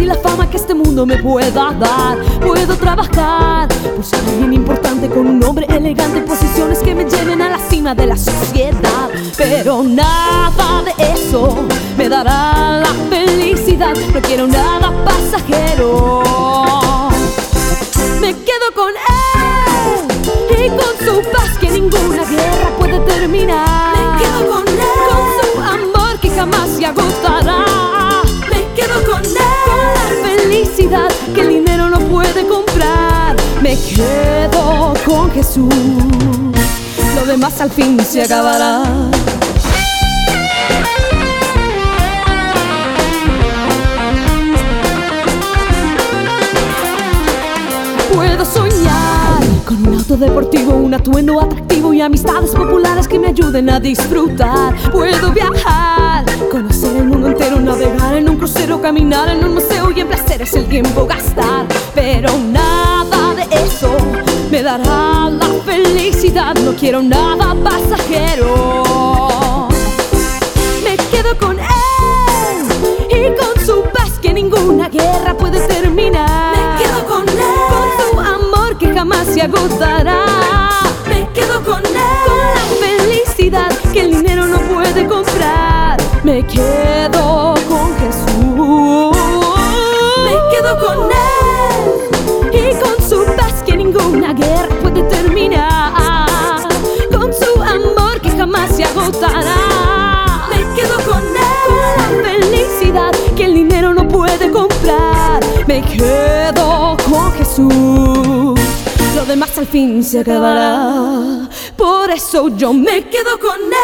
y la fama que este mundo me pueda dar. Puedo trabajar por ser alguien importante, con un nombre elegante, posiciones que me lleven a la cima de la sociedad. Pero nada de eso me dará la felicidad. No quiero nada pasajero. Me quedo con él y con su paz que ninguna guerra puede terminar. Me quedo con él, con su amor que jamás se agotará. me quedo con él, Con la felicidad que el dinero no puede comprar. Me quedo con Jesús. Lo demás al fin se acabará. Puedo soñar con un auto deportivo, un atuendo atractivo y amistades populares que me ayuden a disfrutar. Puedo viajar, conocer el mundo entero, navegar en un crucero, caminar en un museo y en placeres el tiempo gastar. Pero nada de eso me dará la felicidad. No quiero nada pasajero. Me quedo con él y con su paz que ninguna guerra puede terminar. me quedo con él, Que jamás se agotará. me quedo con él, Con la felicidad que el dinero no puede comprar. Me quedo con Jesús. me quedo con él, Y con su paz que ninguna guerra puede terminar. Con su amor que jamás se agotará. me quedo con Con la él, felicidad que el dinero no puede comprar. Me quedo con Jesús. Lo demás al fin se acabará. Por eso yo me me quedo con él.